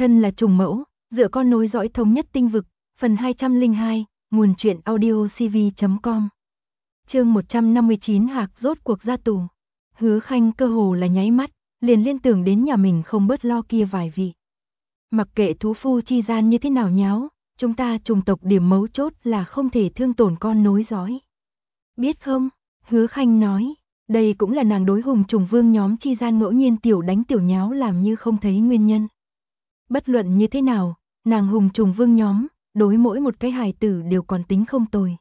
Thân là trùng mẫu, dựa con nối dõi thống nhất tinh vực, phần 202, nguồn truyện audio cv.com. Chương 159 Hạc rốt cuộc ra tù. Hứa Khanh cơ hồ là nháy mắt, liền liên tưởng đến nhà mình không bớt lo kia vài vị. Mặc kệ thú phu chi gian như thế nào nháo, chúng ta trùng tộc điểm mấu chốt là không thể thương tổn con nối dõi. Biết không? Hứa Khanh nói, đây cũng là nàng đối hùng trùng vương nhóm chi gian ngẫu nhiên tiểu đánh tiểu nháo làm như không thấy nguyên nhân. Bất luận như thế nào, nàng hùng trùng vương nhóm, đối mỗi một cái hài tử đều còn tính không tồi.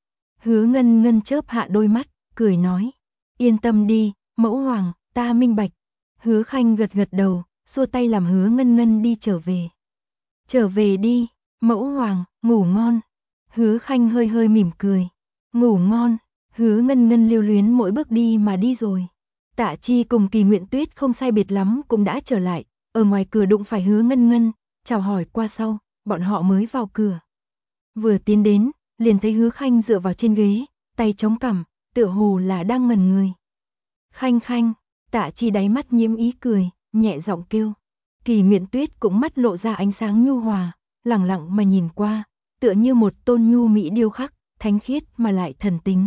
Hứa Ngân Ngân chớp hạ đôi mắt, cười nói, yên tâm đi, mẫu hoàng, ta minh bạch. Hứa Khanh gật gật đầu, xua tay làm Hứa Ngân Ngân đi trở về. Trở về đi, mẫu hoàng, ngủ ngon. Hứa Khanh hơi hơi mỉm cười, ngủ ngon. Hứa Ngân Ngân lưu luyến mỗi bước đi mà đi rồi. Tạ Chi cùng Kỳ Nguyện Tuyết không sai biệt lắm cũng đã trở lại, ở ngoài cửa đụng phải Hứa Ngân Ngân, chào hỏi qua sau, bọn họ mới vào cửa. Vừa tiến đến, liền thấy Hứa Khanh dựa vào trên ghế, tay chống cằm, tựa hồ là đang ngẩn người. Khanh Khanh, Tạ Chi đáy mắt nhiễm ý cười, nhẹ giọng kêu. Kỳ Nguyện Tuyết cũng mắt lộ ra ánh sáng nhu hòa, lẳng lặng mà nhìn qua, tựa như một tôn nhu mỹ điêu khắc, thánh khiết mà lại thần tính.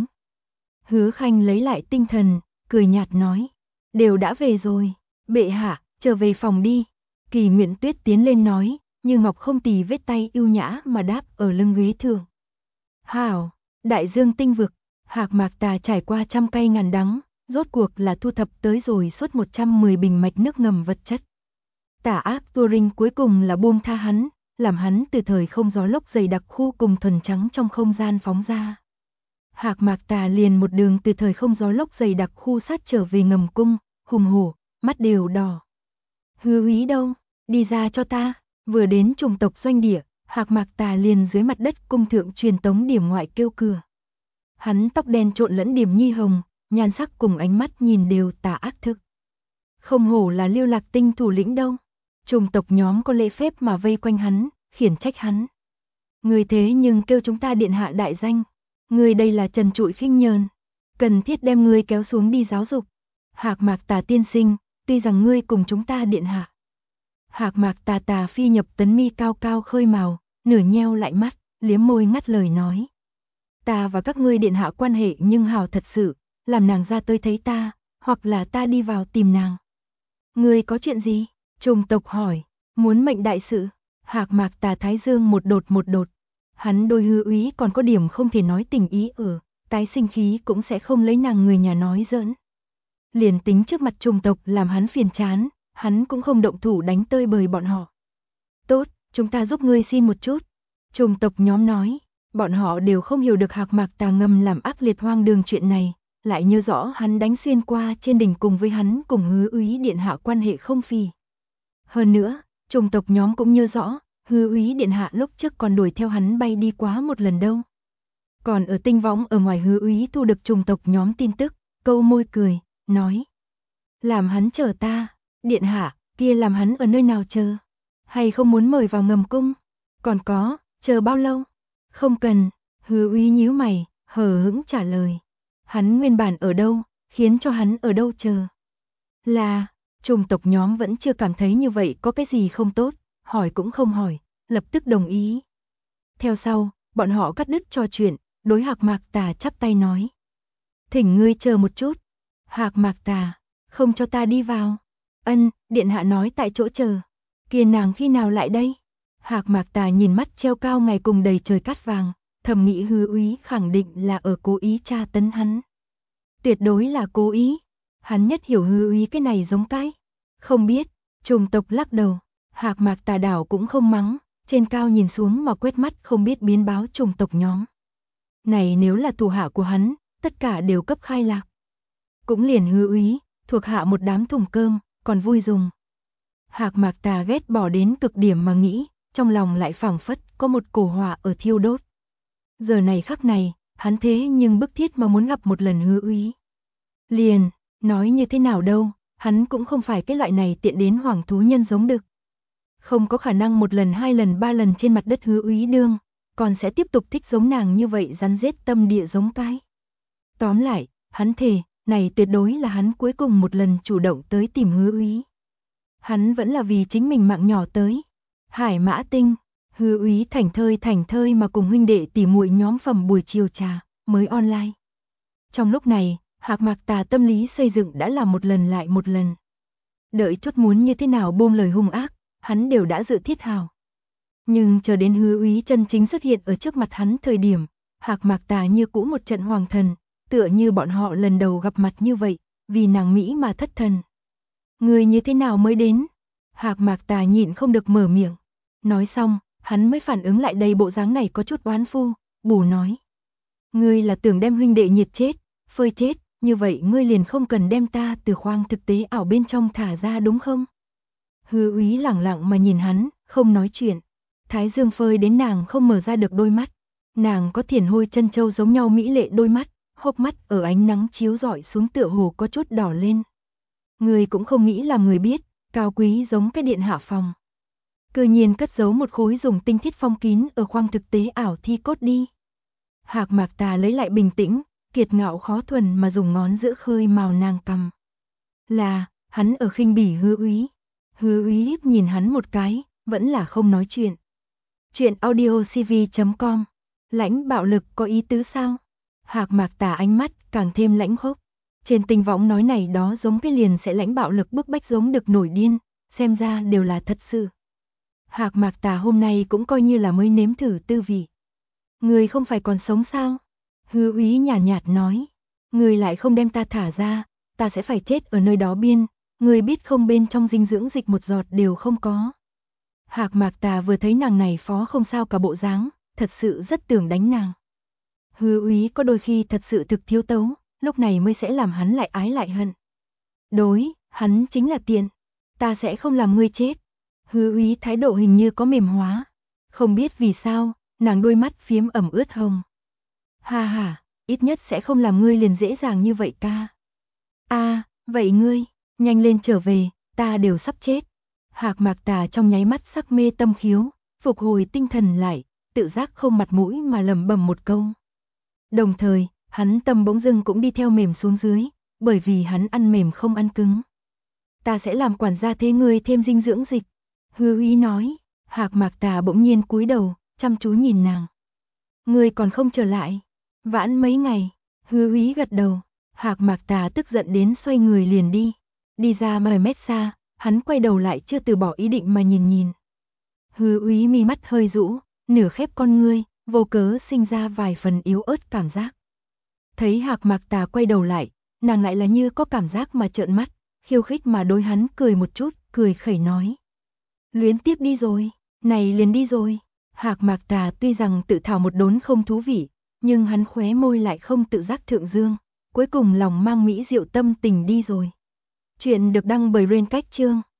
Hứa Khanh lấy lại tinh thần, cười nhạt nói, đều đã về rồi, bệ hạ, trở về phòng đi. Kỳ Nguyện Tuyết tiến lên nói, như ngọc không tì vết tay yêu nhã mà đáp ở lưng ghế thường. Hảo, đại dương tinh vực, Hạc Mạc Tà trải qua trăm cay ngàn đắng, rốt cuộc là thu thập tới rồi suốt 110 bình mạch nước ngầm vật chất. Tà ác Turing cuối cùng là buông tha hắn, làm hắn từ thời không gió lốc dày đặc khu cùng thuần trắng trong không gian phóng ra. Hạc Mạc Tà liền một đường từ thời không gió lốc dày đặc khu sát trở về ngầm cung, hùng hổ, mắt đều đỏ. Hứa úy đâu? Đi ra cho ta. Vừa đến trùng tộc doanh địa, Hạc Mạc Tà liền dưới mặt đất cung thượng truyền tống điểm ngoại kêu cửa. Hắn tóc đen trộn lẫn điểm nhi hồng, nhan sắc cùng ánh mắt nhìn đều tà ác thực. Không hổ là Lưu Lạc Tinh thủ lĩnh đâu. Trùng tộc nhóm có lễ phép mà vây quanh hắn, khiển trách hắn. Người thế nhưng kêu chúng ta điện hạ đại danh. Người đây là trần trụi khinh nhờn, cần thiết đem ngươi kéo xuống đi giáo dục. Hạc Mạc Tà tiên sinh, tuy rằng ngươi cùng chúng ta điện hạ. Hạc Mạc Tà Tà phi nhập tấn mi cao cao khơi màu, nửa nheo lại mắt, liếm môi ngắt lời nói. Ta và các ngươi điện hạ quan hệ nhưng hảo thật sự, làm nàng ra tới thấy ta, hoặc là ta đi vào tìm nàng. Ngươi có chuyện gì? Trùng tộc hỏi, muốn mệnh đại sự. Hạc Mạc Tà thái dương một đột. Hắn đôi Hứa úy còn có điểm không thể nói tình ý ở, tái sinh khí cũng sẽ không lấy nàng người nhà nói giỡn. Liền tính trước mặt trùng tộc làm hắn phiền chán, hắn cũng không động thủ đánh tơi bời bọn họ. Tốt, chúng ta giúp ngươi xin một chút. Trùng tộc nhóm nói, bọn họ đều không hiểu được Hạc Mạc Tà ngầm làm ác liệt hoang đường chuyện này, lại nhớ rõ hắn đánh xuyên qua trên đỉnh cùng với hắn cùng Hứa úy điện hạ quan hệ không phì. Hơn nữa, trùng tộc nhóm cũng nhớ rõ, Hứa úy điện hạ lúc trước còn đuổi theo hắn bay đi quá một lần đâu. Còn ở tinh võng ở ngoài Hứa úy thu được trùng tộc nhóm tin tức, câu môi cười, nói. Làm hắn chờ ta, điện hạ, kia làm hắn ở nơi nào chờ? Hay không muốn mời vào ngầm cung? Còn có, chờ bao lâu? Không cần, Hứa úy nhíu mày, hờ hững trả lời. Hắn nguyên bản ở đâu, khiến cho hắn ở đâu chờ? Là, trùng tộc nhóm vẫn chưa cảm thấy như vậy có cái gì không tốt. Hỏi cũng không hỏi, lập tức đồng ý. Theo sau, bọn họ cắt đứt trò chuyện, đối Hạc Mạc Tà chắp tay nói. Thỉnh ngươi chờ một chút. Hạc Mạc Tà, không cho ta đi vào. Ân, điện hạ nói tại chỗ chờ. Kia nàng khi nào lại đây? Hạc Mạc Tà nhìn mắt treo cao ngày cùng đầy trời cát vàng, thầm nghĩ Hứa úy khẳng định là ở cố ý tra tấn hắn. Tuyệt đối là cố ý. Hắn nhất hiểu Hứa úy cái này giống cái. Không biết, trùng tộc lắc đầu. Hạc Mạc Tà đảo cũng không mắng, trên cao nhìn xuống mà quét mắt không biết biến báo trùng tộc nhóm. Này nếu là thủ hạ của hắn, tất cả đều cấp khai lạc. Cũng liền Hứa úy, thuộc hạ một đám thùng cơm, còn vui dùng. Hạc Mạc Tà ghét bỏ đến cực điểm mà nghĩ, trong lòng lại phảng phất có một cổ hỏa ở thiêu đốt. Giờ này khắc này, hắn thế nhưng bức thiết mà muốn gặp một lần Hứa úy. Liền, nói như thế nào đâu, hắn cũng không phải cái loại này tiện đến hoàng thú nhân giống đực. Không có khả năng một lần, hai lần, ba lần trên mặt đất Hứa úy đương, còn sẽ tiếp tục thích giống nàng như vậy rắn rết tâm địa giống cái. Tóm lại, hắn thề, này tuyệt đối là hắn cuối cùng một lần chủ động tới tìm Hứa úy. Hắn vẫn là vì chính mình mạng nhỏ tới. Hải Mã Tinh, Hứa Úy thảnh thơi mà cùng huynh đệ tỉ muội nhóm phẩm buổi chiều trà, mới online. Trong lúc này, Hạc Mạc Tà tâm lý xây dựng đã là một lần lại một lần. Đợi chốt muốn như thế nào buông lời hung ác, hắn đều đã dự thiết hào. Nhưng chờ đến Hứa Úy chân chính xuất hiện ở trước mặt hắn thời điểm, Hạc Mạc Tà như cũ một trận hoàng thần, tựa như bọn họ lần đầu gặp mặt như vậy, vì nàng Mỹ mà thất thần. Người như thế nào mới đến? Hạc Mạc Tà nhịn không được mở miệng. Nói xong, hắn mới phản ứng lại đây bộ dáng này có chút oán phu, bù nói. Ngươi là tưởng đem huynh đệ nhiệt chết, phơi chết, như vậy ngươi liền không cần đem ta từ khoang thực tế ảo bên trong thả ra đúng không? Hứa Úy lẳng lặng mà nhìn hắn, không nói chuyện. Thái dương phơi đến nàng không mở ra được đôi mắt. Nàng có thiển hôi chân châu giống nhau mỹ lệ đôi mắt, hốc mắt ở ánh nắng chiếu rọi xuống tựa hồ có chút đỏ lên. Người cũng không nghĩ làm người biết, cao quý giống cái điện hạ phòng. Cư nhiên cất giấu một khối dùng tinh thiết phong kín ở khoang thực tế ảo thi cốt đi. Hạc Mạc Tà lấy lại bình tĩnh, kiệt ngạo khó thuần mà dùng ngón giữa khơi màu nàng cằm. Là, hắn ở khinh bỉ Hứa Úy. Hứa Úy híp nhìn hắn một cái, vẫn là không nói chuyện. Chuyện audiocv.com. Lãnh bạo lực có ý tứ sao? Hạc Mạc Tà ánh mắt càng thêm lãnh khốc. Trên tình võng nói này đó giống cái liền sẽ lãnh bạo lực bức bách giống được nổi điên, xem ra đều là thật sự. Hạc Mạc Tà hôm nay cũng coi như là mới nếm thử tư vị. Người không phải còn sống sao? Hứa Úy nhàn nhạt nói. Người lại không đem ta thả ra, ta sẽ phải chết ở nơi đó biên, người biết không bên trong dinh dưỡng dịch một giọt đều không có. Hạc Mạc Tà vừa thấy nàng này phó không sao cả bộ dáng, thật sự rất tưởng đánh nàng. Hứa Úy có đôi khi thật sự thực thiếu tấu, lúc này mới sẽ làm hắn lại ái lại hận. Đối, hắn chính là tiện, ta sẽ không làm ngươi chết. Hứa Úy thái độ hình như có mềm hóa, không biết vì sao, nàng đôi mắt phiếm ẩm ướt hồng. Ha ha, ít nhất sẽ không làm ngươi liền dễ dàng như vậy ca. Vậy ngươi, nhanh lên trở về, ta đều sắp chết. Hạc Mạc Tà trong nháy mắt sắc mê tâm khiếu, phục hồi tinh thần lại, tự giác không mặt mũi mà lẩm bẩm một câu. Đồng thời, hắn tâm bỗng dưng cũng đi theo mềm xuống dưới, bởi vì hắn ăn mềm không ăn cứng. Ta sẽ làm quản gia thế ngươi thêm dinh dưỡng dịch. Hứa Úy nói. Hạc Mạc Tà bỗng nhiên cúi đầu, chăm chú nhìn nàng. Ngươi còn không trở lại? Vãn mấy ngày. Hứa Úy gật đầu. Hạc Mạc Tà tức giận đến xoay người liền đi. Đi ra 10 mét xa, hắn quay đầu lại chưa từ bỏ ý định mà nhìn. Hứa Úy mi mắt hơi rũ, nửa khép con ngươi, vô cớ sinh ra vài phần yếu ớt cảm giác. Thấy Hạc Mạc Tà quay đầu lại, nàng lại là như có cảm giác mà trợn mắt, khiêu khích mà đối hắn cười một chút, cười khẩy nói. Luyến tiếp đi rồi, này liền đi rồi. Hạc Mạc Tà tuy rằng tự thảo một đốn không thú vị, nhưng hắn khóe môi lại không tự giác thượng dương, cuối cùng lòng mang mỹ diệu tâm tình đi rồi. Chuyện được đăng bởi Rain Cách Chương.